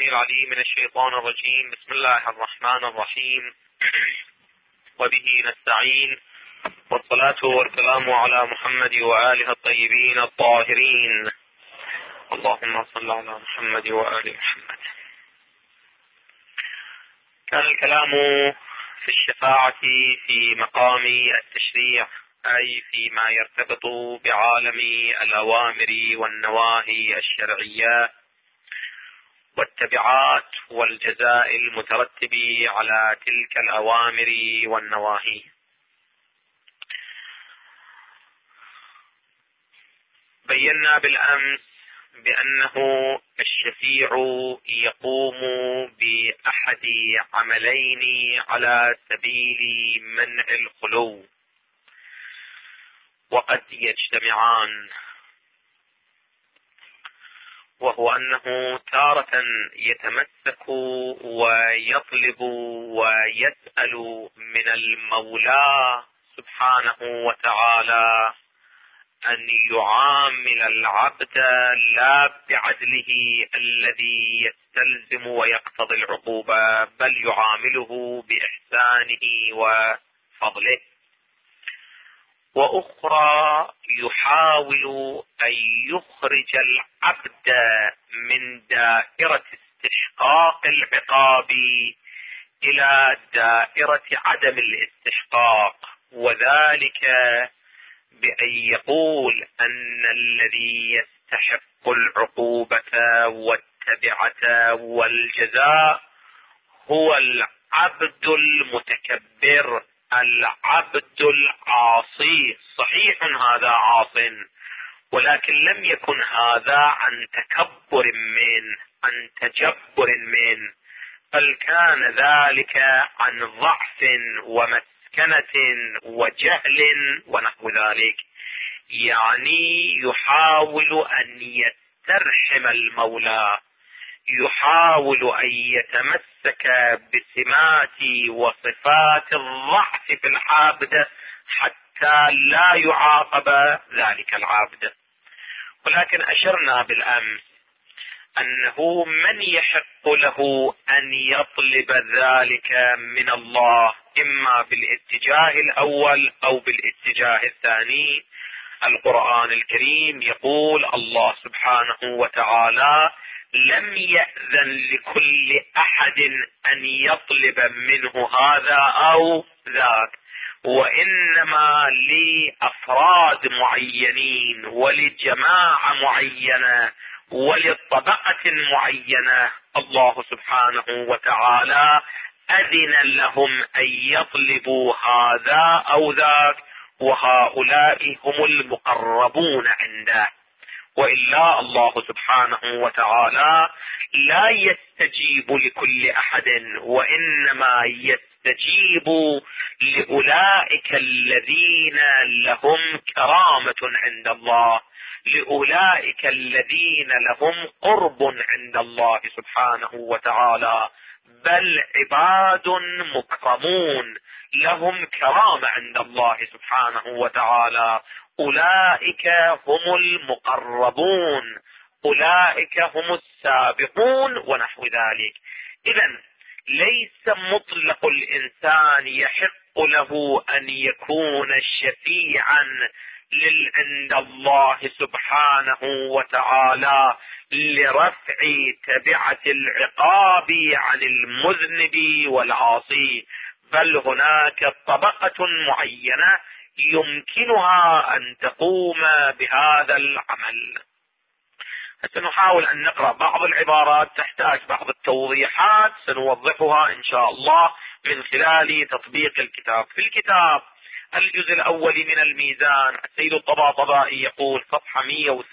السميع العليم من الشيطان الرجيم. بسم الله الرحمن الرحيم. وبه نستعين، والصلاة والسلام على محمد وآله الطيبين الطاهرين. اللهم صل على محمد وآل محمد. كان الكلام في الشفاعة في مقام التشريع، أي فيما يرتبط بعالم الأوامر والنواهي الشرعية والتبعات والجزاء المترتب على تلك الأوامر والنواهي. بينا بالأمس بأنه الشفيع يقوم بأحد عملين على سبيل منع الخلو، وقد يجتمعان، وهو أنه تارة يتمسك ويطلب ويسأل من المولى سبحانه وتعالى أن يعامل العبد لا بعدله الذي يستلزم ويقتضي العقوبة، بل يعامله بإحسانه وفضله. وأخرى يحاول أن يخرج العبد من دائرة استحقاق العقاب إلى دائرة عدم الاستحقاق، وذلك بأن يقول أن الذي يستحق العقوبة والتبعة والجزاء هو العبد المتكبر، العبد العاصي. صحيح هذا عاص، ولكن لم يكن هذا عن تكبر منه، عن تجبر منه، بل كان ذلك عن ضعف ومسكنة وجهل ونحو ذلك. يعني يحاول أن يسترحم المولى، يحاول أن يتمسك بسمات وصفات الضعف في العبد حتى لا يعاقب ذلك العبد. ولكن أشرنا بالأمس أنه من يحق له أن يطلب ذلك من الله، إما بالاتجاه الأول أو بالاتجاه الثاني. القرآن الكريم يقول الله سبحانه وتعالى: لم يأذن لكل أحد أن يطلب منه هذا أو ذاك، وإنما لأفراد معينين ولجماعة معينة ولطبقة معينة الله سبحانه وتعالى أذن لهم أن يطلبوا هذا أو ذاك، وهؤلاء هم المقربون عنده. وإلا الله سبحانه وتعالى لا يستجيب لكل أحد، وإنما يستجيب لأولئك الذين لهم كرامة عند الله، لأولئك الذين لهم قرب عند الله سبحانه وتعالى، بل عباد مكرمون لهم كرامة عند الله سبحانه وتعالى. أولئك هم المقربون، أولئك هم السابقون ونحو ذلك. إذن ليس مطلق الإنسان يحق له أن يكون شفيعا عند الله سبحانه وتعالى لرفع تبعة العقاب عن المذنب والعاصي، بل هناك طبقة معينة يمكنها أن تقوم بهذا العمل. سنحاول أن نقرأ بعض العبارات تحتاج بعض التوضيحات، سنوضحها إن شاء الله من خلال تطبيق الكتاب. في الكتاب الجزء الأول من الميزان، السيد الطباطبائي يقول صفحة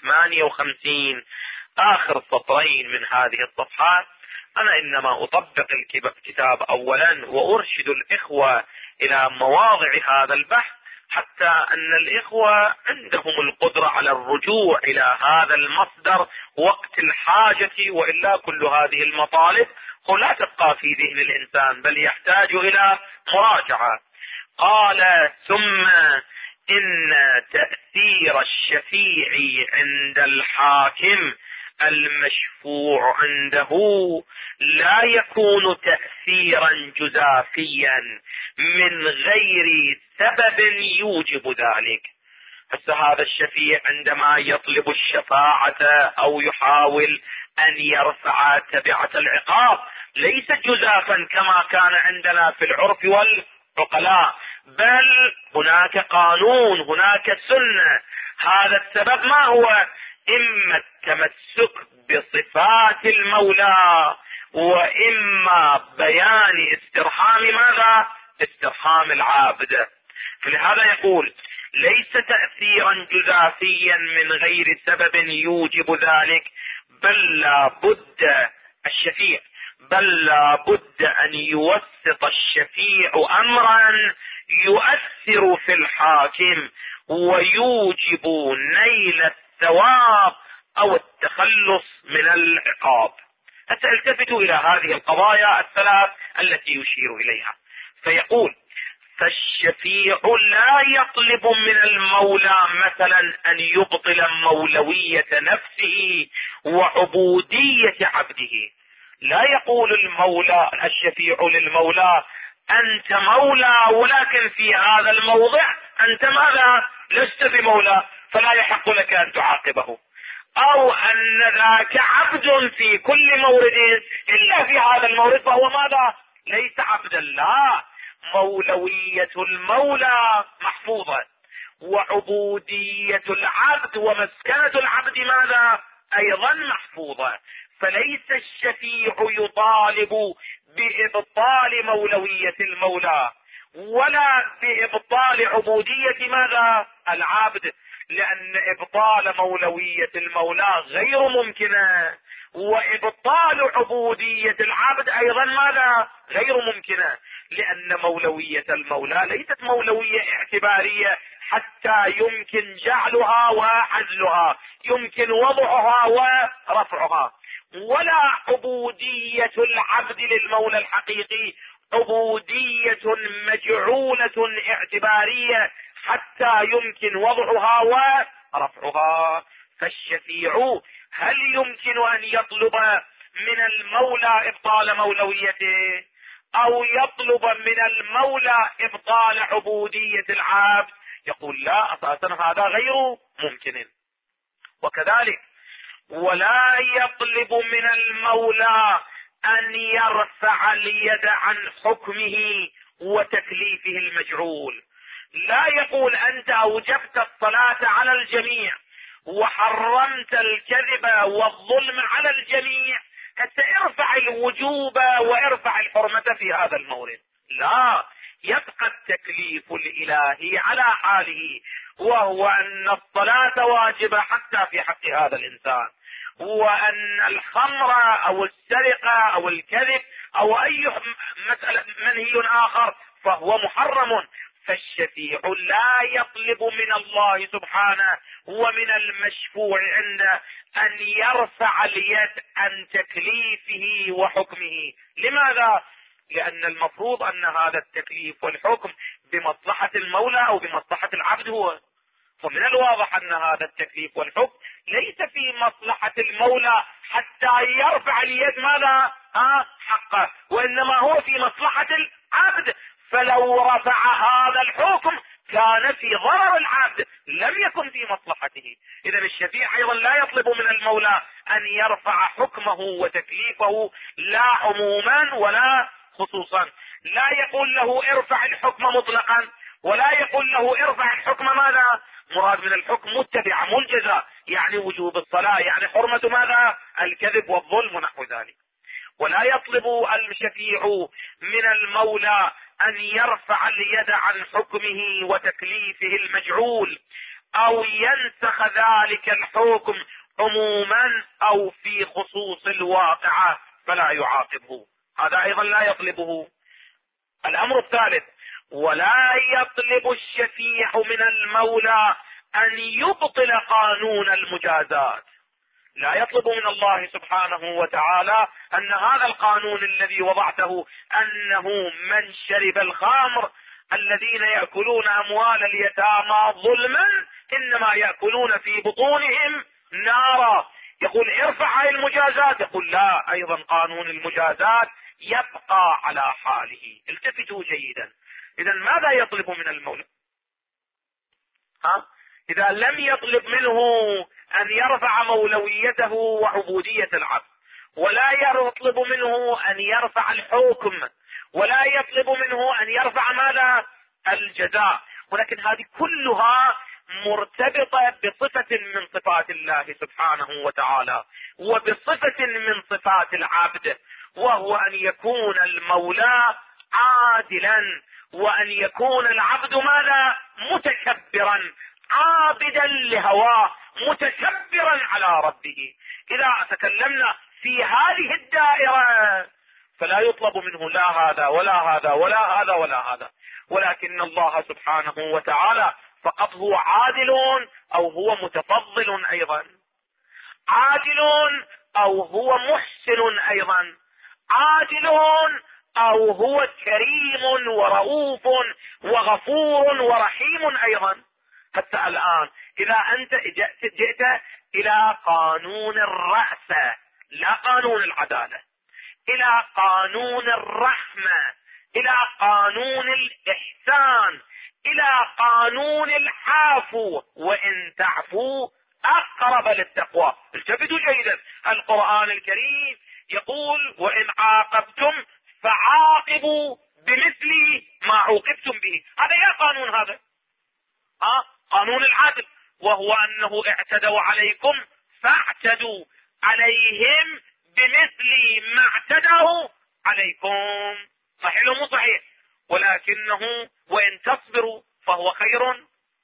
158 آخر سطرين من هذه الصفحات: أنا إنما أطبق الكتاب أولا وأرشد الإخوة إلى مواضع هذا البحث، حتى أن الإخوة عندهم القدرة على الرجوع إلى هذا المصدر وقت الحاجة، وإلا كل هذه المطالب لا تبقى في ذهن الإنسان، بل يحتاج إلى مراجعة. قال: ثم إن تأثير الشفيع عند الحاكم المشفوع عنده لا يكون تأثيرا جزافيا من غير سبب يوجب ذلك. هسه هذا الشفيع عندما يطلب الشفاعة أو يحاول أن يرفع تبعة العقاب ليس جزافا كما كان عندنا في العرف والعقلاء، بل هناك قانون، هناك سنة. هذا السبب ما هو؟ إما التمسك بصفات المولى، وإما بيان استرحام ماذا؟ استرحام العابد. فلهذا يقول ليس تأثيرا جزافيا من غير سبب يوجب ذلك، بل لا بد الشفيع بل لا بد أن يوسط الشفيع أمرا يؤثر في الحاكم ويوجب نيل الثواب أو التخلص من العقاب. سألتفتوا إلى هذه القضايا الثلاث التي يشير إليها. فيقول فالشفيع لا يطلب من المولى مثلا أن يبطل مولوية نفسه وعبودية عبده. لا يقول المولى الشفيع للمولى أنت مولى، ولكن في هذا الموضع أنت ماذا؟ لست بمولى، فلا يحق لك أن تعاقبه. أو أن ذاك عبد في كل مورد إلا في هذا المورد فهو ماذا؟ ليس عبدا. لا، مولوية المولى محفوظة، وعبودية العبد ومسكنة العبد ماذا؟ أيضا محفوظة. فليس الشفيع يطالب بإبطال مولوية المولى ولا بإبطال عبودية ماذا؟ العبد، لأن إبطال مولوية المولى غير ممكنة، وإبطال عبودية العبد أيضا ماذا؟ غير ممكنة، لأن مولوية المولى ليست مولوية اعتبارية حتى يمكن جعلها وعزلها، يمكن وضعها ورفعها. ولا عبودية العبد للمولى الحقيقي عبودية مجعولة اعتبارية حتى يمكن وضعها ورفعها. فالشفيع هل يمكن أن يطلب من المولى إبطال مولويته أو يطلب من المولى إبطال عبودية العبد؟ يقول لا، أساسا هذا غير ممكن. وكذلك ولا يطلب من المولى أن يرفع اليد عن حكمه وتكليفه المجعول. لا يقول أنت أوجبت الصلاة على الجميع وحرمت الكذب والظلم على الجميع، ارفع الوجوب وارفع الحرمة في هذا المورد. لا، يبقى التكليف الإلهي على حاله، وهو أن الصلاة واجبة حتى في حق هذا الإنسان، وأن الخمر أو السرقة أو الكذب أو أي مسألة منهي آخر فهو محرم. فالشفيع لا يطلب من الله سبحانه ومن المشفوع عنده أن يرفع اليد عن تكليفه وحكمه. لماذا؟ لأن المفروض أن هذا التكليف والحكم بمصلحة المولى أو بمصلحة العبد هو. ومن الواضح أن هذا التكليف والحكم ليس في مصلحة المولى حتى يرفع اليد ماذا؟ حقه، وإنما هو في مصلحة العبد. فلو رفع هذا الحكم كان في ضرر العبد، لم يكن في مصلحته. إذا الشفيع أيضا لا يطلب من المولى أن يرفع حكمه وتكليفه لا عموما ولا خصوصا. لا يقول له ارفع الحكم مطلقا، ولا يقول له ارفع الحكم ماذا؟ مراد من الحكم متبع منجزة، يعني وجوب الصلاة، يعني حرمة ماذا؟ الكذب والظلم ونحو ذلك. ولا يطلب الشفيع من المولى أن يرفع اليد عن حكمه وتكليفه المجعول أو ينسخ ذلك الحكم عموما أو في خصوص الواقعة فلا يعاقبه. هذا أيضا لا يطلبه. الأمر الثالث ولا يطلب الشفيع من المولى أن يبطل قانون المجازات. لا يطلب من الله سبحانه وتعالى أن هذا القانون الذي وضعته أنه من شرب الخمر الذين يأكلون أموال اليتامى ظلما إنما يأكلون في بطونهم نارا، يقول ارفع هاي المجازات، يقول لا، ايضا قانون المجازات يبقى على حاله. التفتوا جيدا. اذا ماذا يطلب من المولى؟ اذا لم يطلب منه ان يرفع مولويته وعبودية العبد، ولا يطلب منه ان يرفع الحكم، ولا يطلب منه ان يرفع ماذا؟ الجزاء، ولكن هذه كلها مرتبطة بصفة من صفات الله سبحانه وتعالى، وبصفة من صفات العبد، وهو ان يكون المولى عادلا، وان يكون العبد ماذا؟ متكبرا، عابدا لهواه، متكبرا على ربه. اذا تكلمنا في هذه الدائرة فلا يطلب منه لا هذا ولا هذا ولا هذا ولا هذا، ولكن الله سبحانه وتعالى فقط هو عادل او هو متفضل ايضا، عادل او هو محسن ايضا، عادل او هو كريم ورؤوف وغفور ورحيم ايضا. حتى الان اذا انت جئت الى قانون الرأفة، لا قانون العدالة، الى قانون الرحمة، الى قانون الاحسان، الى قانون العفو، وان تعفوا اقرب للتقوى. التفتوا جيدا، القرآن الكريم يقول وان عاقبتم فعاقبوا بمثل ما عوقبتم به. هذا يا قانون هذا، قانون العدل، وهو انه اعتدوا عليكم فاعتدوا عليهم بمثل ما اعتدوا عليكم. صحيح مو صحيح؟ ولكنه وان تصبروا فهو خير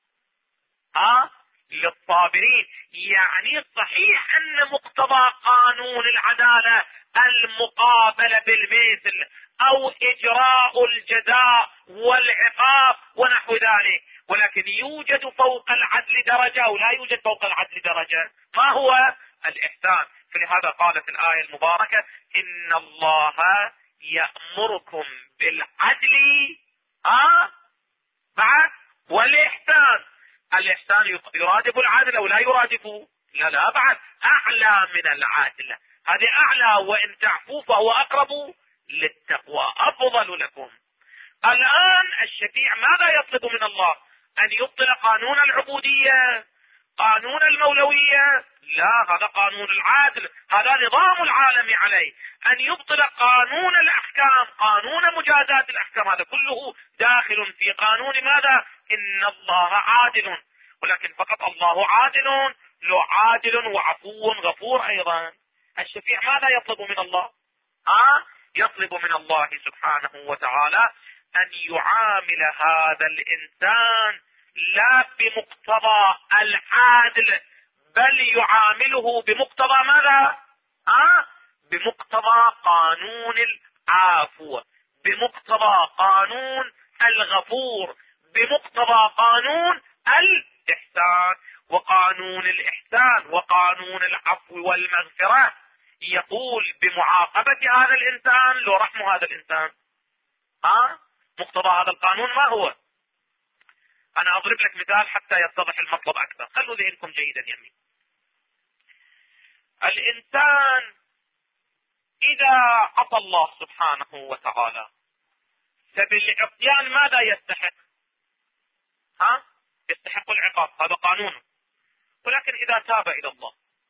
للصابرين. يعني صحيح ان مقتضى قانون العدالة المقابلة بالمثل او اجراء الجزاء والعقاب ونحو ذلك، ولكن يوجد فوق العدل درجة او لا يوجد فوق العدل درجة. ما هو؟ الاحسان. فلهذا قالت الآية المباركة ان الله يأمركم بالعدل بعد والاحسان. الاحسان يرادف العدل او لا يرادفه؟ لا بعد اعلى من العدل، هذه اعلى، وان تعفوا فهو اقرب للتقوى، افضل لكم. الان الشفيع ماذا يطلب من الله؟ ان يبطل قانون العبودية، قانون المولوية؟ لا، هذا قانون العدل، هذا نظام العالم عليه. ان يبطل قانون الاحكام، قانون مجازات الاحكام، هذا كله داخل في قانون ماذا؟ ان الله عادل. ولكن فقط الله عادل؟ لو عادل وعفو غفور ايضا. الشفيع ماذا يطلب من الله؟ يطلب من الله سبحانه وتعالى ان يعامل هذا الانسان لا بمقتضى العدل، بل يعامله بمقتضى ماذا؟ بمقتضى قانون العفو، بمقتضى قانون الغفور، بمقتضى قانون الإحسان. وقانون الإحسان وقانون العفو والمغفرة يقول بمعاقبة هذا الإنسان لو رحم هذا الإنسان. مقتضى هذا القانون ما هو؟ أنا أضرب لك مثال حتى يتضح المطلب أكثر، خلوا ذهنكم جيدا يمين. الإنسان إذا عصى الله سبحانه وتعالى فبالعصيان ماذا يستحق؟ يستحق العقاب، هذا قانونه. ولكن إذا تاب إلى الله،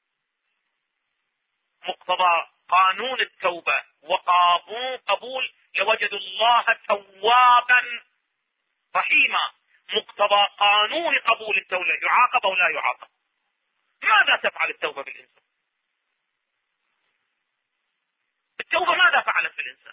مقتضى قانون التوبة وقبول لوجدوا الله توابا رحيما، مقتضى قانون قبول التوبة يعاقب أو لا يعاقب؟ ماذا تفعل التوبة بالإنسان؟ التوبة ماذا فعلت بالإنسان؟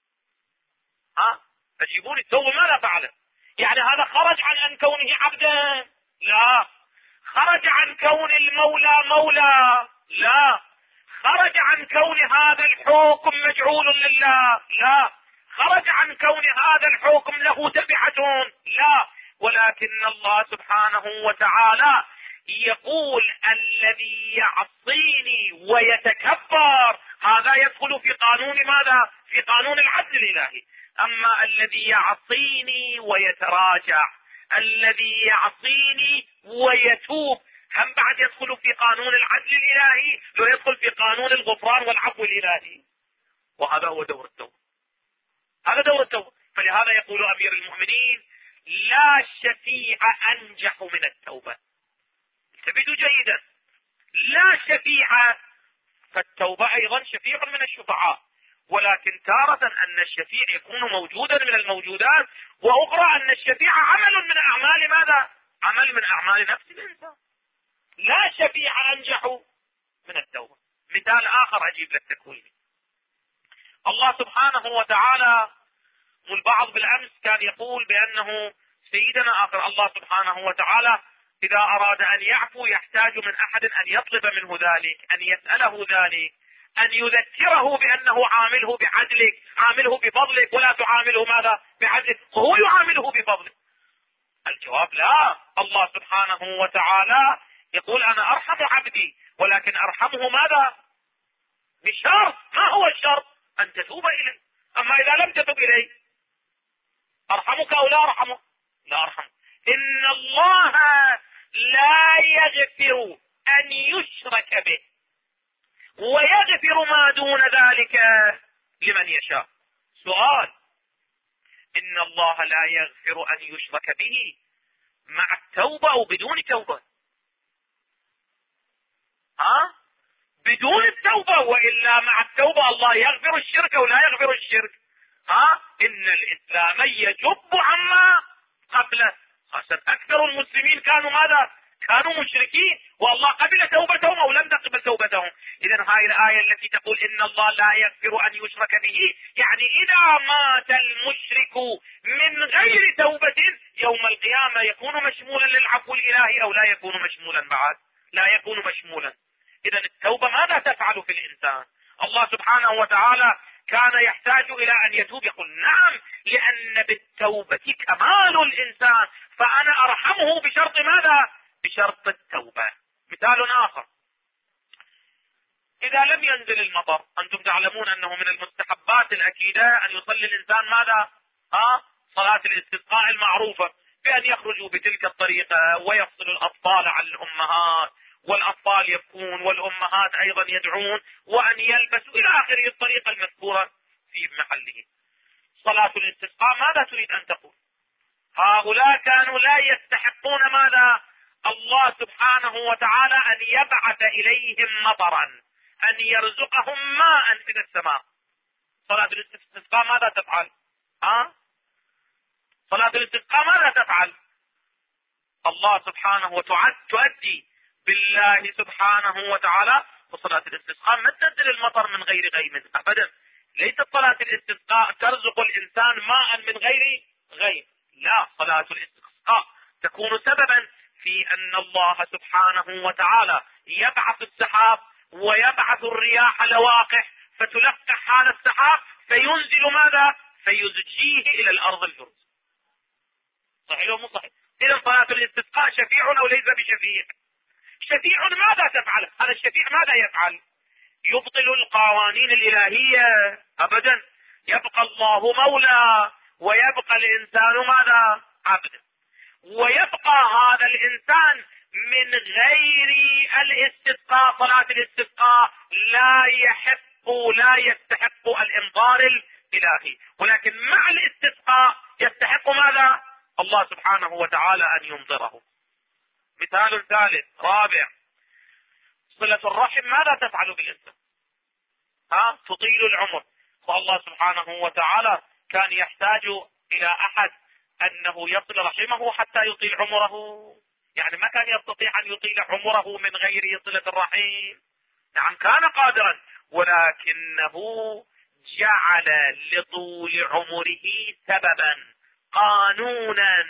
أجيبوني، التوبة ماذا فعلت؟ يعني هذا خرج عن أن كونه عبدا؟ لا. خرج عن كون المولى مولى؟ لا. خرج عن كون هذا الحكم مجعول لله؟ لا. خرج عن كون هذا الحكم له تبعة؟ لا. ولكن الله سبحانه وتعالى يقول الذي يعصيني ويتكبر هذا يدخل في قانون ماذا؟ في قانون العدل الالهي. اما الذي يعصيني ويتراجع، الذي يعصيني ويتوب، هم بعد يدخل في قانون العدل الإلهي، لو يدخل في قانون الغفران والعفو الإلهي. وهذا هو دور التوبة، هذا دور التوبة. فلهذا يقول أمير المؤمنين: لا شفيع أنجح من التوبة. انتبهوا جيدا، لا شفيع، فالتوبة أيضا شفيع من الشفعاء، ولكن تارة أن الشفيع يكون موجودا من الموجودات، وأخرى أن الشفيع عمل من أعمال ماذا؟ عمل من أعمال نفس الإنسان. لا شفيع أنجح من التوبة. مثال آخر أجيب للتكوين. الله سبحانه وتعالى، والبعض بالأمس كان يقول بأنه سيدنا آخر الله سبحانه وتعالى إذا أراد أن يعفو يحتاج من أحد أن يطلب منه ذلك، أن يسأله ذلك، أن يذكره بأنه عامله بعدلك، عامله بفضلك، ولا تعامله ماذا؟ بعدلك، وهو يعامله بفضلك. الجواب لا، الله سبحانه وتعالى يقول: أنا أرحم عبدي، ولكن أرحمه ماذا؟ بشرط. ما هو الشرط؟ أن تتوب إليه. أما إذا لم تتوب إليه أرحمك أو لا أرحمك؟ لا أرحمك. إن الله لا يغفر أن يشرك به ويغفر ما دون ذلك لمن يشاء. سؤال: إن الله لا يغفر أن يشرك به مع التوبة أو بدون توبة؟ بدون التوبة، وإلا مع التوبة الله يغفر الشرك أو لا يغفر الشرك؟ إن الإسلام يجب عما قبله. خاصة أكثر المسلمين كانوا ماذا؟ كانوا مشركين، والله قبل توبتهم أو لم تقبل توبتهم. إذن هاي الآية التي تقول إن الله لا يغفر أن يشرك به، يعني إذا مات المشرك من غير توبة يوم القيامة يكون مشمولا للعفو الإلهي أو لا يكون مشمولا؟ بعد لا يكون مشمولا. إذن التوبة ماذا تفعل في الإنسان؟ الله سبحانه وتعالى كان يحتاج إلى أن يتوب؟ يقول: نعم، لأن بالتوبة كمال الإنسان، فأنا أرحمه بشرط ماذا؟ بشرط التوبة. مثال آخر: إذا لم ينزل المطر، أنتم تعلمون أنه من المستحبات الأكيدة أن يصلي الإنسان ماذا؟ صلاة الاستسقاء المعروفة، بأن يخرجوا بتلك الطريقة ويفصل الأطفال عن الأمهات، والأطفال يبكون والأمهات أيضا يدعون، وأن يلبسوا إلى آخره الطريقة المذكورة في محله. صلاة الاستسقاء ماذا تريد أن تقول؟ هؤلاء كانوا لا يستحقون ماذا؟ الله سبحانه وتعالى أن يبعث إليهم مطرا، أن يرزقهم ماء من السماء. صلاة الاستسقاء ماذا تفعل؟ صلاة الاستسقاء ماذا تفعل؟ الله سبحانه وتعالى تؤدي بالله سبحانه وتعالى. وصلاة الاستسقاء ما تنزل المطر من غير غيم أبدا. ليست صلاة الاستسقاء ترزق الإنسان ماء من غير غيم، لا، صلاة الاستسقاء تكون سببا في أن الله سبحانه وتعالى يبعث السحاب ويبعث الرياح لواقح فتلقح هذا السحاب فينزل ماذا؟ فيزجيه إلى الأرض الجرز. صحيح أو مو صحيح؟ إذا صلاة الاستسقاء شفيع أو ليس بشفيع؟ شفيع. ماذا تفعل هذا الشفيع؟ ماذا يفعل؟ يبطل القوانين الإلهية؟ أبدا. يبقى الله مولى ويبقى الإنسان ماذا؟ عبد. ويبقى هذا الإنسان من غير الاستسقاء، صلاة الاستسقاء لا يستحق الإنظار الإلهي، ولكن مع الاستسقاء يستحق ماذا؟ الله سبحانه وتعالى أن يمطره. مثال ثالث رابع: صلة الرحم ماذا تفعل بالإنسان؟ تطيل العمر. فالله سبحانه وتعالى كان يحتاج إلى أحد أنه يصل رحمه حتى يطيل عمره، يعني ما كان يستطيع أن يطيل عمره من غير صلة الرحم. نعم كان قادرا، ولكنه جعل لطول عمره سببا، قانونا،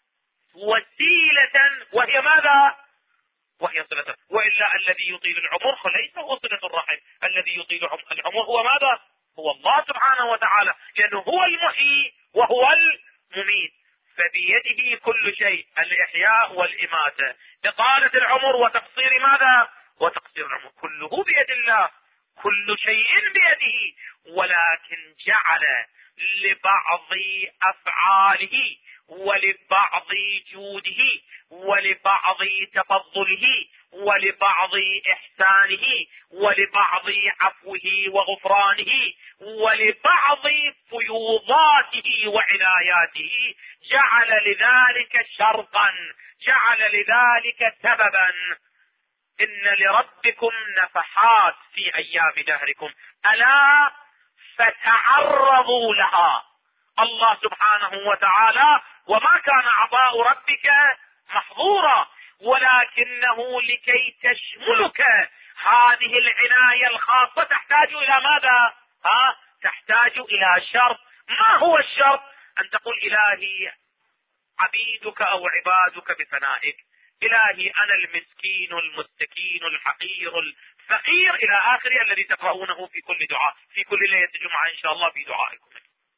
وسيلة، وهي ماذا؟ وهي صلة. وإلا الذي يطيل العمر ليس هو صلة الرحم، الذي يطيل العمر هو ماذا؟ هو الله سبحانه وتعالى، لأنه هو المحيي وهو المميت، فبيده كل شيء، الإحياء والإماتة، إطالة العمر وتقصير ماذا؟ وتقصير العمر، كله بيد الله، كل شيء بيده. ولكن جعل لبعض أفعاله ولبعض جوده ولبعض تفضله ولبعض إحسانه ولبعض عفوه وغفرانه ولبعض فيوضاته وعناياته جعل لذلك شرطا، جعل لذلك سببا. إن لربكم نفحات في أيام دهركم ألا فتعرضوا لها. الله سبحانه وتعالى وما كان عطاء ربك محظورا، ولكنه لكي تشملك هذه العناية الخاصة تحتاج إلى ماذا؟ تحتاج إلى شرط. ما هو الشرط؟ أن تقول إلهي عبيدك أو عبادك بثنائك، إلهي أنا المسكين المستكين الحقير الفقير إلى آخره الذي تقرؤونه في كل دعاء، في كل ليلة جمعة إن شاء الله في دعائكم،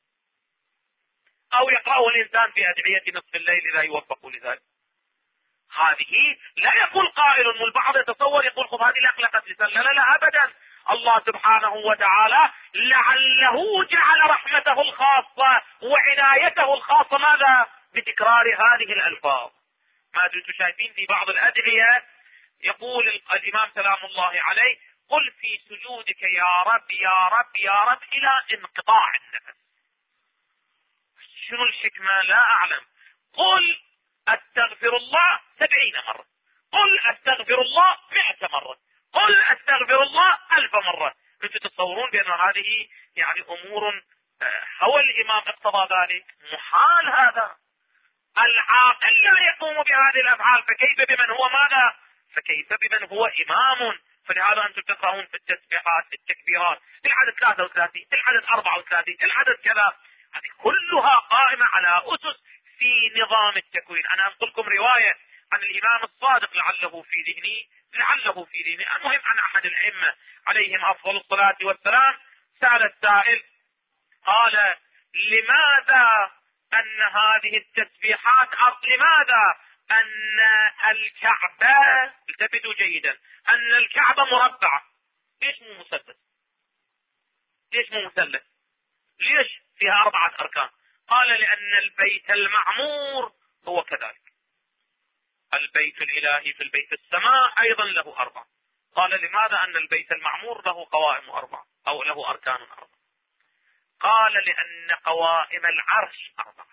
أو يقرأه الإنسان في أدعية نصف الليل إذا يوفق لذلك. هذه لا يقول قائل، والبعض يتصور يقول خذ هذه الأخلاقات لسان. لا لا لا أبدا. الله سبحانه وتعالى لعله جعل رحمته الخاصة وعنايته الخاصة ماذا؟ بتكرار هذه الألفاظ. ما أنتم شايفين في بعض الأدعية يقول الإمام سلام الله عليه قل في سجودك يا رب يا رب يا رب إلى انقطاع النفس. شنو الحكمة؟ لا أعلم. قل أستغفر الله 70 مرة، قل أستغفر الله 100 مرة، قل أستغفر الله 1000 مرة. أنتم تتصورون بأن هذه يعني أمور هو الإمام اقتضى ذلك؟ محال هذا. العاقل لا يقوم بهذه الأفعال، فكيف بمن هو ماذا؟ فكيف بمن هو إمام؟ فلهذا أنتم تقرؤون في التسبيحات في التكبيرات العدد 33 العدد 34 العدد كذا، هذه كلها قائمة على أسس في نظام التكوين. أنا أنقلكم رواية عن الإمام الصادق لعله في ذهني المهم عن أحد الأئمة عليهم أفضل الصلاة والسلام. سأل السائل قال لماذا أن هذه التسبيحات لماذا أن الكعبة، التفتوا جيدا، أن الكعبة مربعة، ليش مو مثلث؟ ليش مو مثلث؟ ليش فيها 4 أركان؟ قال لأن البيت المعمور هو كذلك، البيت الإلهي في البيت السماء أيضا له 4. قال لماذا أن البيت المعمور له قوائم 4 أو له أركان 4؟ قال لأن قوائم العرش 4.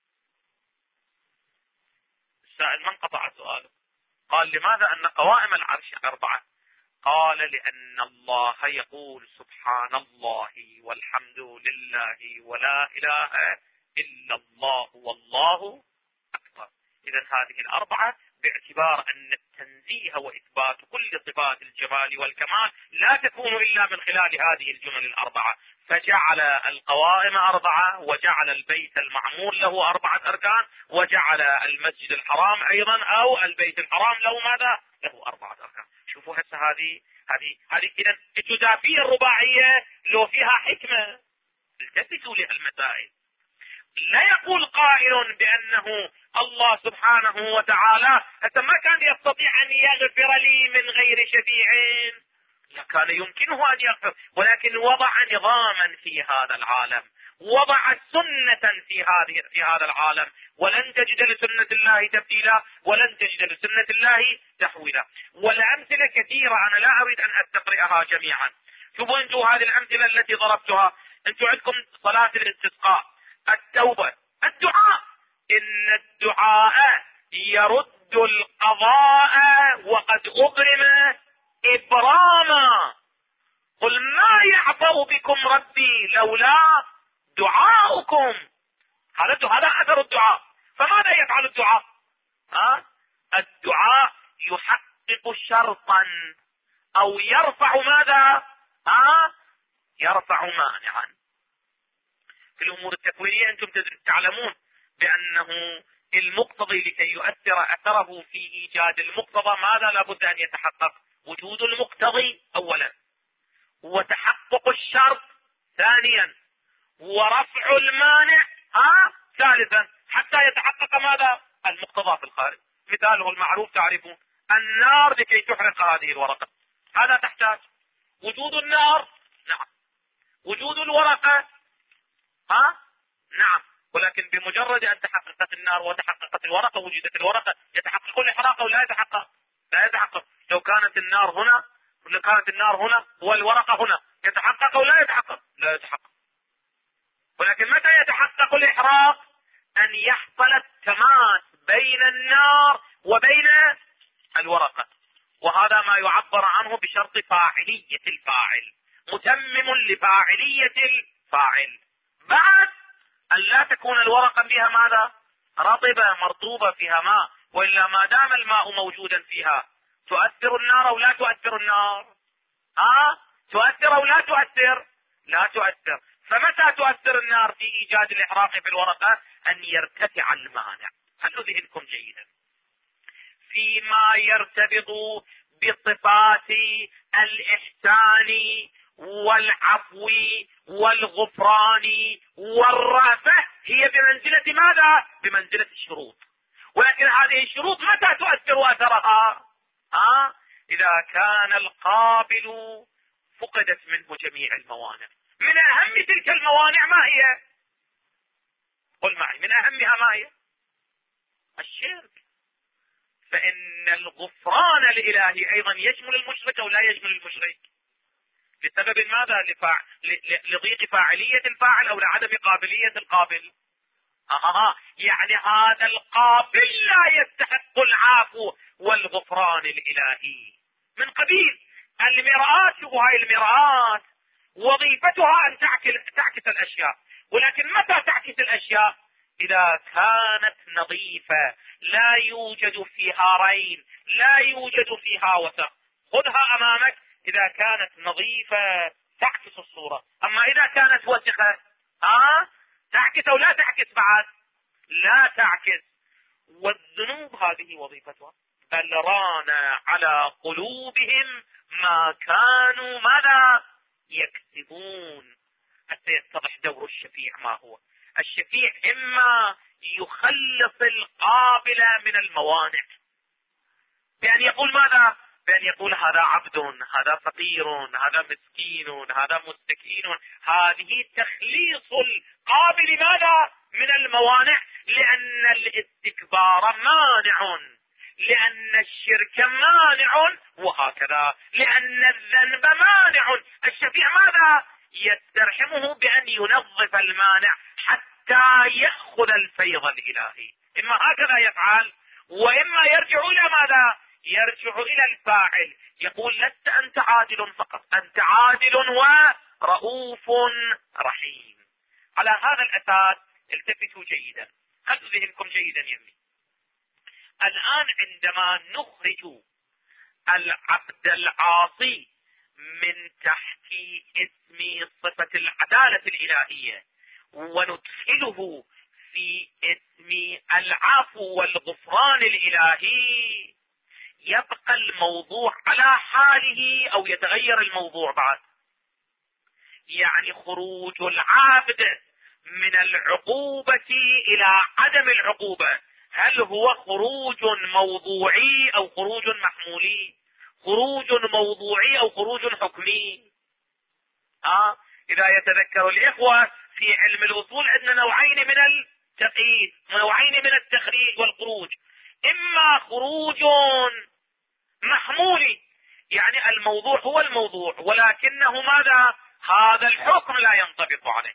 السائل ما انقطع سؤاله، قال لماذا أن قوائم العرش 4؟ قال لأن الله يقول سبحان الله والحمد لله ولا إله إلا الله والله أكبر. إذا هذه 4 باعتبار أن التنزيه وإثبات كل صفات الجمال والكمال لا تكون إلا من خلال هذه الجمل 4، فجعل القوائم 4 وجعل البيت المعمور له 4 أركان وجعل المسجد الحرام أيضا أو البيت الحرام له ماذا؟ له 4 أركان. شوفوا هسه هذه إذا الثلاثية الرباعية لو فيها حكمة. التفتوا للمسائل. لا يقول قائل بأنه الله سبحانه وتعالى ما كان يستطيع أن يغفر لي من غير شفيع، لا كان يمكنه أن يغفر، ولكن وضع نظاما في هذا العالم، وضع سنة في هذا العالم، ولن تجد لسنة الله تبديلا ولن تجد لسنة الله تحويلا. والأمثلة كثيرة أنا لا أريد أن أستقرئها جميعا. شوفوا أنتم هذه الأمثلة التي ضربتها. أنتم عندكم صلاة الاستسقاء، التوبة، الدعاء. إن الدعاء يرد القضاء وقد أبرم إبراما. قل ما يعبأ بكم ربي لولا دعاؤكم. هذا أثر الدعاء. فماذا يفعل الدعاء؟ الدعاء يحقق شرطا أو يرفع ماذا؟ يرفع مانعا. في الأمور التكوينية أنتم تعلمون بأنه المقتضي لكي يؤثر أثره في إيجاد المقتضى ماذا لابد أن يتحقق؟ وجود المقتضي أولا، وتحقق الشرط ثانيا، ورفع المانع ثالثا، حتى يتحقق ماذا؟ المقتضى في الخارج. مثاله المعروف تعرفون، النار لكي تحرق هذه الورقة، هذا تحتاج وجود النار، نعم. وجود الورقة، نعم. ولكن بمجرد أن تحققت النار وتحققت الورقة وجدت الورقة، يتحقق الإحراق أو لا يتحقق؟ لا يتحقق. لو كانت النار هنا والورقة هنا، يتحقق أو لا يتحقق؟ لا يتحقق. ولكن متى يتحقق الإحراق؟ أن يحصل التماس بين النار وبين الورقة، وهذا ما يعبر عنه بشرط فاعلية الفاعل، متمم لفاعلية الفاعل. بعد أن لا تكون الورقة فيها ماذا؟ رطبة مرطوبة فيها ماء، وإلا ما دام الماء موجودا فيها تؤثر النار أو لا تؤثر النار؟ تؤثر أو لا تؤثر؟ لا تؤثر. فمتى تؤثر النار في إيجاد الإحراق في الورقة؟ أن يرتفع المانع. خلوا ذهنكم جيدا فيما يرتبط بصفات الإحسان والعفو والغفران والرأفة، هي بمنزلة ماذا؟ بمنزلة الشروط. ولكن هذه الشروط متى تؤثر أثرها؟ إذا كان القابل فقدت منه جميع الموانع. من أهم تلك الموانع ما هي؟ قل معي، من أهمها ما هي؟ الشرك. فإن الغفران الإلهي أيضا يشمل المشرك أو لا يشمل المشرك؟ بسبب ماذا؟ لضيق فاعلية الفاعل أو لعدم قابلية القابل؟ يعني هذا القابل لا يستحق العفو والغفران الإلهي. من قبيل المرآة. شوفوا هاي المرآة وظيفتها أن تعكس الأشياء، ولكن متى تعكس الأشياء؟ إذا كانت نظيفة لا يوجد فيها رين، لا يوجد فيها وسخ. خذها أمامك، إذا كانت نظيفة تعكس الصورة. أما إذا كانت وسخة تعكس أو لا تعكس؟ بعد لا تعكس. والذنوب هذه وظيفتها. بل ران على قلوبهم ما كانوا ماذا يكسبون. حتى يتضح دور الشفيع ما هو. الشفيع إما يخلص القابل من الموانع بأن يقول ماذا؟ بأن يقول هذا عبد، هذا فقير، هذا مسكين، هذا مستكين. هذه تخليص القابل ماذا؟ من الموانع، لأن الاستكبار مانع، لأن الشرك مانع، وهكذا لأن الذنب مانع. الشفيع ماذا؟ يسترحمه بأن ينظف المانع حتى يأخذ الفيض الإلهي. إما هكذا يفعل، وإما يرجع إلى ماذا؟ يرجع إلى الفاعل، يقول لست أنت عادل فقط، أنت عادل ورؤوف رحيم. على هذا الأساس التفتوا جيدا، خذوا ذهنكم جيدا يمي. الآن عندما نخرج العبد العاصي من تحت اسم صفة العدالة الإلهية وندخله في اسم العفو والغفران الإلهي، يبقى الموضوع على حاله أو يتغير الموضوع بعد؟ يعني خروج العبد من العقوبة إلى عدم العقوبة، هل هو خروج موضوعي أو خروج محمولي؟ خروج موضوعي أو خروج حكمي؟ إذا يتذكر الإخوة في علم الأصول عندنا نوعين من التقييد، نوعين من التخريج والخروج. إما خروج محمولي، يعني الموضوع هو الموضوع ولكنه ماذا؟ هذا الحكم لا ينطبق عليه.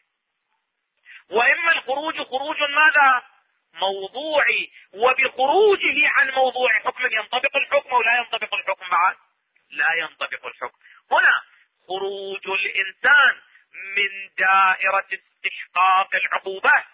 وإما الخروج خروج ماذا؟ موضوعي، وبخروجه عن موضوع حكم ينطبق الحكم ولا ينطبق الحكم بعد؟ لا ينطبق الحكم. هنا خروج الإنسان من دائرة استحقاق العقوبة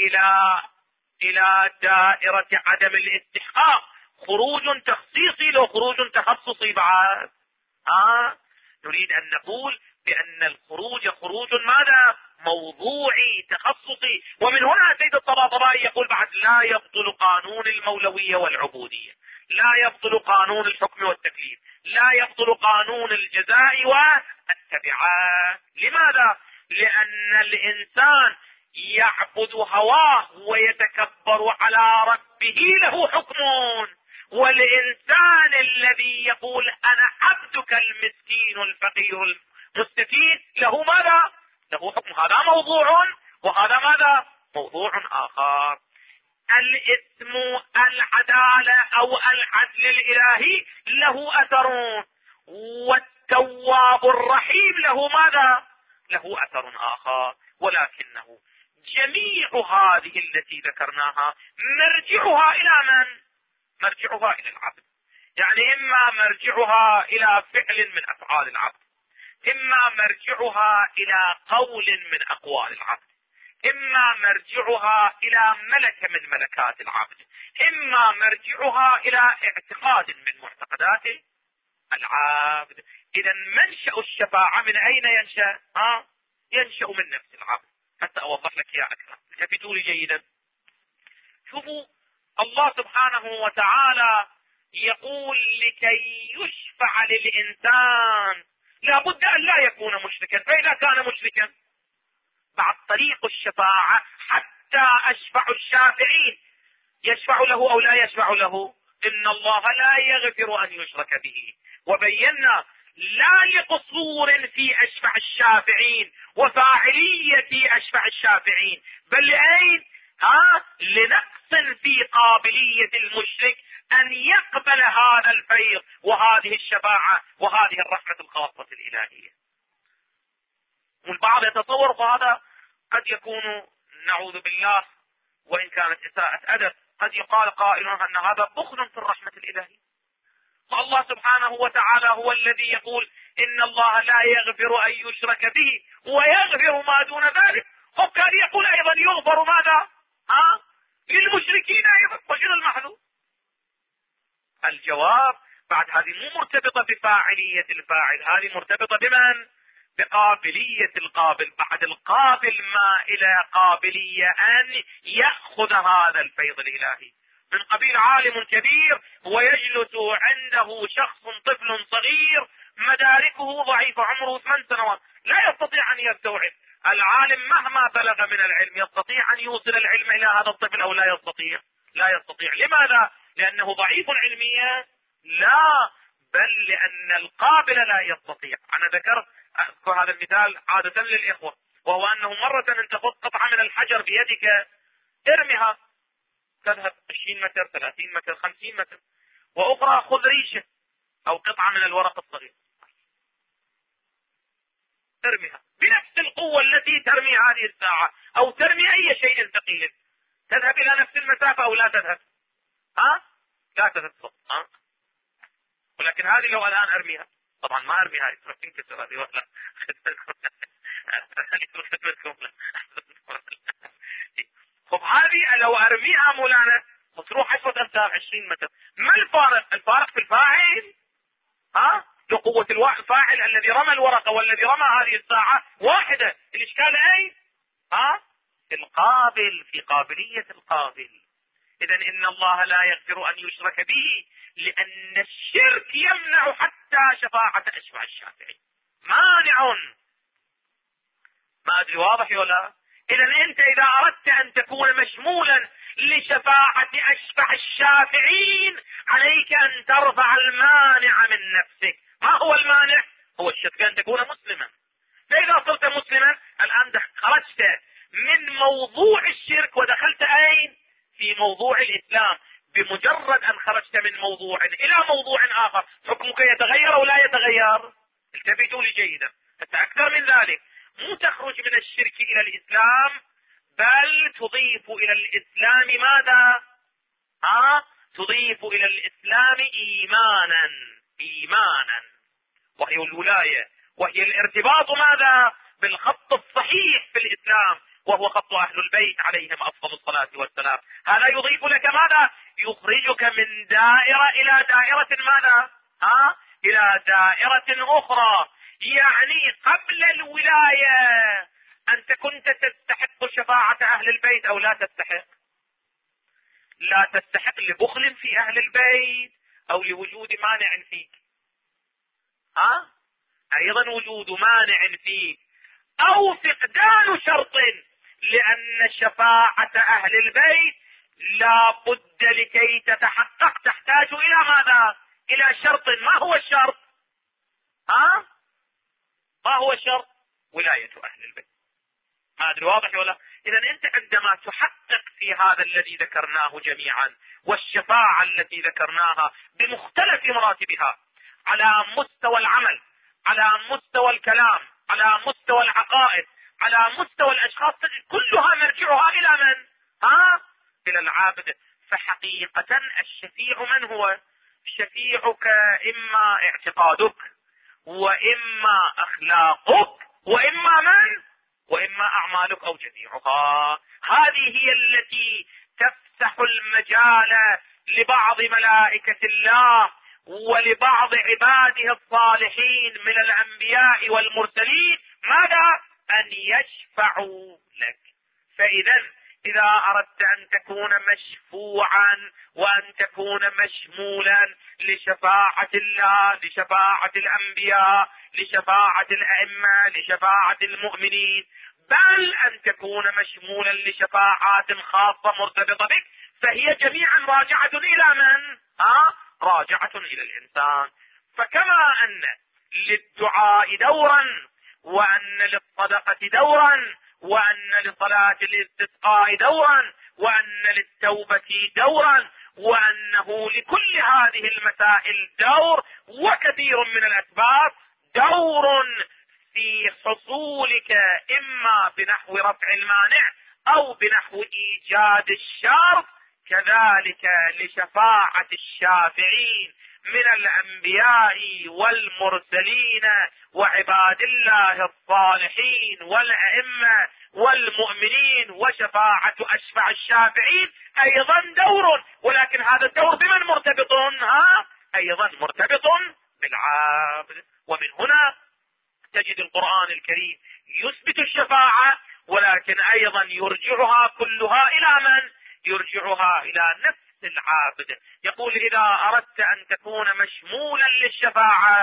إلى دائرة عدم الاستحقاق خروج تخصيصي لو خروج تخصصي بعد؟ نريد أن نقول بأن الخروج خروج ماذا؟ موضوعي تخصصي. ومن هنا سيد الطباطبائي يقول بعد لا يبطل قانون المولوية والعبودية، لا يبطل قانون الحكم والتكليف، لا يبطل قانون الجزاء والتبعات. لماذا؟ لأن الإنسان يعبد هواه ويتكبر على ربه له حكم، والإنسان الذي يقول أنا عبدك المسكين الفقير المستفيد له ماذا؟ له حكم. هذا موضوع وهذا ماذا؟ موضوع آخر. الإثم العدالة أو العدل الإلهي له أثر، والتواب الرحيم له ماذا؟ له أثر آخر. ولكنه جميع هذه التي ذكرناها مرجعها إلى من؟ مرجعها إلى العبد. يعني إما مرجعها إلى فعل من أفعال العبد، إما مرجعها إلى قول من أقوال العبد، إما مرجعها إلى ملكة من ملكات العبد، إما مرجعها إلى اعتقاد من معتقدات العبد. إذا منشأ الشفاعة من أين ينشأ؟ ينشأ من نفس العبد. حتى أوضح لك يا أكرم، التفتوا لي جيدا. شوفوا الله سبحانه وتعالى يقول لكي يشفع للإنسان لابد أن لا يكون مشركا، فإذا كان مشركا بعد طريق الشفاعة حتى أشفع الشافعين يشفع له أو لا يشفع له؟ إن الله لا يغفر أن يشرك به. وبينا لا لقصور في أشفع الشافعين وفاعلية أشفع الشافعين، بل لأين؟ لنقص في قابلية المشرك أن يقبل هذا الفيض وهذه الشفاعة وهذه الرحمة الخاصة الإلهية. والبعض يتصور هذا قد يكون، نعوذ بالله، وإن كانت إساءة أدب، قد يقال قائل أن هذا بخل في الرحمة الإلهية. فالله سبحانه وتعالى هو الذي يقول إن الله لا يغفر أن يشرك به ويغفر ما دون ذلك. وكان يقول أيضا يغفر ماذا؟ للمشركين أيضا. وشنو المحذور؟ الجواب بعد هذه مو مرتبطة بفاعلية الفاعل، هذه مرتبطة بمن؟ بقابلية القابل. بعد القابل ما إلى قابلية أن يأخذ هذا الفيض الإلهي. من قبيل عالم كبير ويجلس عنده شخص طفل صغير مداركه ضعيفة عمره 8 سنوات لا يستطيع أن يستوعب. العالم مهما بلغ من العلم يستطيع أن يوصل العلم إلى هذا الطفل أو لا يستطيع؟ لا يستطيع. لماذا؟ لأنه ضعيف علميا؟ لا، بل لأن القابل لا يستطيع. أنا أذكر هذا المثال عادة للإخوة، وهو أنه مرة أنت خذ قطعة من الحجر بيدك ارمها تذهب 20 متر 30 متر 50 متر، وأخرى خذ ريشة أو قطعة من الورق الصغير ارمها بنفس القوة التي ترمي هذه الساعة أو ترمي أي شيء ثقيل، تذهب إلى نفس المسافة أو لا تذهب؟ لا تذهب. ولكن هذه لو الآن أرميها، طبعا ما أرميها تنكسر هذه ولا خب هذه لو أرميها مولانا وتروح 10 أمتار 20 متر، ما الفارق؟ الفارق في الفاعل. لقوة الفاعل الذي رمى الورقة والذي رمى هذه الساعة واحدة. الإشكال أين؟ القابل، في قابلية القابل. إذا إن الله لا يغفر أن يشرك به لأن الشرك يمنع حتى شفاعة أشفع الشافعين، مانع. ما أدري واضح ولا؟ إذا أنت إذا أردت أن تكون مشمولا لشفاعة أشفع الشافعين عليك أن ترفع المانع من نفسك. ما هو المانع؟ هو الشرك، أن تكون مسلما. فإذا صرت مسلما الآن خرجت من موضوع الشرك ودخلت أين؟ في موضوع الإسلام. بمجرد أن خرجت من موضوع إلى موضوع آخر حكمك يتغير أو لا يتغير؟ التفتوا لي جيدا. حتى أكثر من ذلك، مو تخرج من الشرك إلى الإسلام، بل تضيف إلى الإسلام ماذا؟ تضيف إلى الإسلام إيمانا، وهي الولاية، وهي الارتباط ماذا؟ بالخط الصحيح في الإسلام، وهو خط أهل البيت عليهم أفضل الصلاة والسلام. هذا يضيف لك ماذا؟ يخرجك من دائرة إلى دائرة ماذا؟ إلى دائرة أخرى. يعني قبل الولاية أنت كنت تستحق شفاعة أهل البيت أو لا تستحق؟ لا تستحق لبخل في أهل البيت أو لوجود مانع فيك. أيضا وجود مانع فيك أو فقدان شرط، لأن شفاعة أهل البيت لا بد لكي تتحقق تحتاج إلى ماذا؟ إلى شرط. ما هو الشرط؟ ما هو الشرط؟ ولاية أهل البيت. ما أدري واضح ولا؟ إذا أنت عندما تحقق في هذا الذي ذكرناه جميعا والشفاعة التي ذكرناها بمختلف مراتبها، على مستوى العمل، على مستوى الكلام، على مستوى العقائد، على مستوى الأشخاص، كلها مرجعها إلى من؟ إلى العابد. فحقيقة الشفيع من هو؟ شفيعك إما اعتقادك، وإما أخلاقك، وإما من؟ وإما أعمالك أو جميعها. هذه هي التي تفسح المجال لبعض ملائكة الله ولبعض عباده الصالحين من الأنبياء والمرسلين ماذا؟ أن يشفعوا لك. إذا أردت أن تكون مشفوعا وأن تكون مشمولا لشفاعة الله، لشفاعة الأنبياء، لشفاعة الأئمة، لشفاعة المؤمنين، بل أن تكون مشمولا لشفاعات خاصة مرتبطة بك، فهي جميعا راجعة إلى من؟ راجعة إلى الإنسان. فكما أن للدعاء دورا، وأن للصدقة دورا، وأن لصلاة الاستسقاء دورا، وأن للتوبة دورا، وأنه لكل هذه المسائل دور، وكثير من الأسباب دور في حصولك إما بنحو رفع المانع أو بنحو إيجاد الشرط. كذلك لشفاعة الشافعين من الأنبياء والمرسلين وعباد الله الصالحين والأئمة والمؤمنين، وشفاعة أشفع الشافعين أيضا دور، ولكن هذا الدور بمن مرتبط؟ أيضا مرتبط بالعابد. ومن هنا تجد القرآن الكريم يثبت الشفاعة، ولكن أيضا يرجعها كلها إلى من؟ يرجعها إلى نفس العابد. يقول إذا أردت أن تكون مشمولا للشفاعة،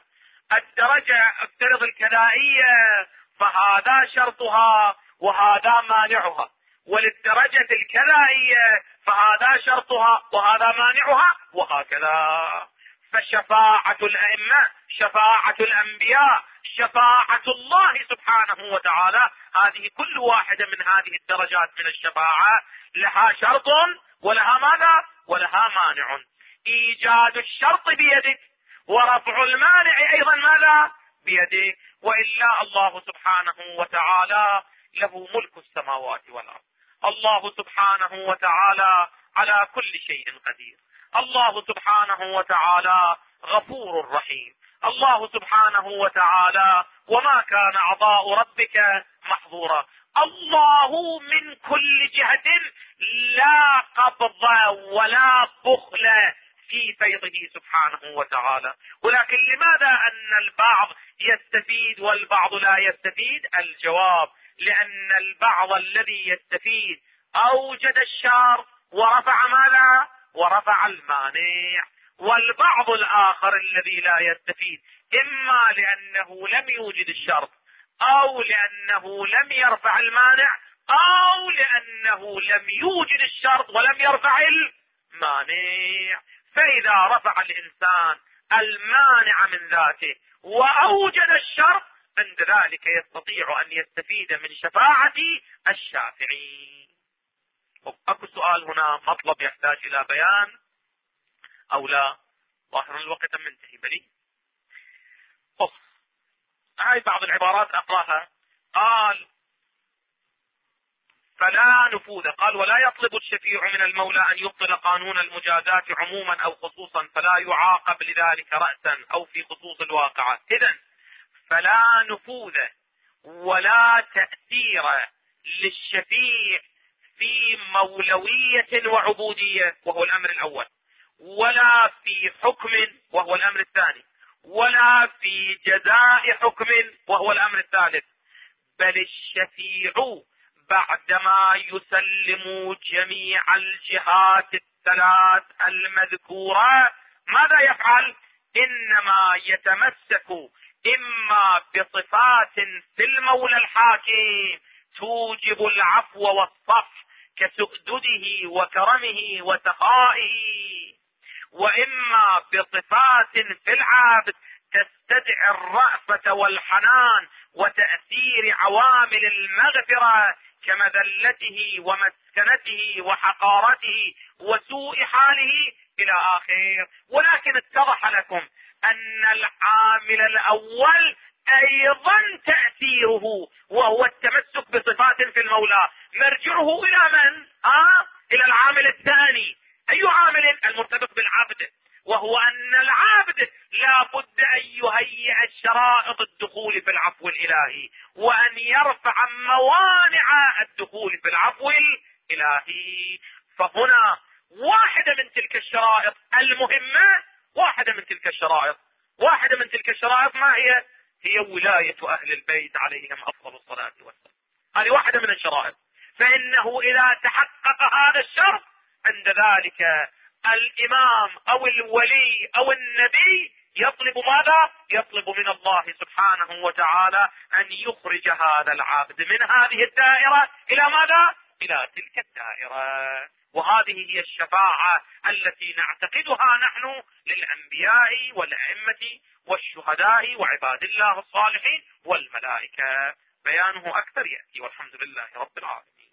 الدرجة افترض الكلائية، فهذا شرطها وهذا مانعها، وللدرجة الكلائية فهذا شرطها وهذا مانعها، وهكذا. فشفاعة الأئمة، شفاعة الأنبياء، شفاعة الله سبحانه وتعالى، هذه كل واحدة من هذه الدرجات من الشفاعة لها شرط ولها ماذا؟ ولها مانع. إيجاد الشرط بيدك، ورفع المانع أيضا ماذا؟ بيدك. وإلا الله سبحانه وتعالى له ملك السماوات والأرض. الله سبحانه وتعالى على كل شيء قدير. الله سبحانه وتعالى غفور رحيم. الله سبحانه وتعالى وما كان عطاء ربك محظورا. الله من كل جهة لا قبض ولا بخل في فيضه سبحانه وتعالى. ولكن لماذا أن البعض يستفيد والبعض لا يستفيد؟ الجواب: لأن البعض الذي يستفيد أوجد الشر ورفع ماذا؟ ورفع المانع. والبعض الآخر الذي لا يستفيد إما لأنه لم يوجد الشرط، أو لأنه لم يرفع المانع، أو لأنه لم يوجد الشرط ولم يرفع المانع. فإذا رفع الإنسان المانع من ذاته وأوجد الشرط، عند ذلك يستطيع أن يستفيد من شفاعة الشافعين. أكو سؤال هنا مطلب يحتاج إلى بيان أو لا؟ ظاهر الوقت منتهي. بلي هاي بعض العبارات أقراها. قال: فلا نفوذ. قال: ولا يطلب الشفيع من المولى أن يبطل قانون المجازاة عموما أو خصوصا، فلا يعاقب لذلك رأسا أو في خصوص الواقعة. إذن فلا نفوذ ولا تأثير للشفيع في مولوية وعبودية وهو الأمر الأول، ولا في حكم وهو الأمر الثاني، ولا في جزاء حكم وهو الأمر الثالث. بل الشفيع بعدما يسلم جميع الجهات الثلاث المذكورة ماذا يفعل؟ إنما يتمسك إما بصفات في المولى الحاكم توجب العفو والصفح كسؤدده وكرمه وسخائه، وإما بصفات في العبد تستدعي الرأفة والحنان وتأثير عوامل المغفرة كمذلته ومسكنته وحقارته وسوء حاله إلى آخر. ولكن اتضح لكم أن العامل الأول أيضا تأثيره وهو التمسك بصفات في المولى مرجعه إلى من؟ إلى العامل الثاني. أي عامل؟ المرتبط بالعبد، وهو أن العبد لا بد أن يهيئ الشرائط الدخول في العفو الإلهي، وأن يرفع موانع الدخول في العفو الإلهي. فهنا واحدة من تلك الشرائط المهمة، واحدة من تلك الشرائط ما هي؟ هي ولاية أهل البيت عليهم أفضل الصلاة والسلام. هذه واحدة من الشرائط. فإنه إذا تحقق هذا الشرط عند ذلك الإمام أو الولي أو النبي يطلب ماذا؟ يطلب من الله سبحانه وتعالى أن يخرج هذا العبد من هذه الدائرة إلى ماذا؟ إلى تلك الدائرة. وهذه هي الشفاعة التي نعتقدها نحن للأنبياء والأئمة والشهداء وعباد الله الصالحين والملائكة. بيانه أكثر يأتي، والحمد لله رب العالمين.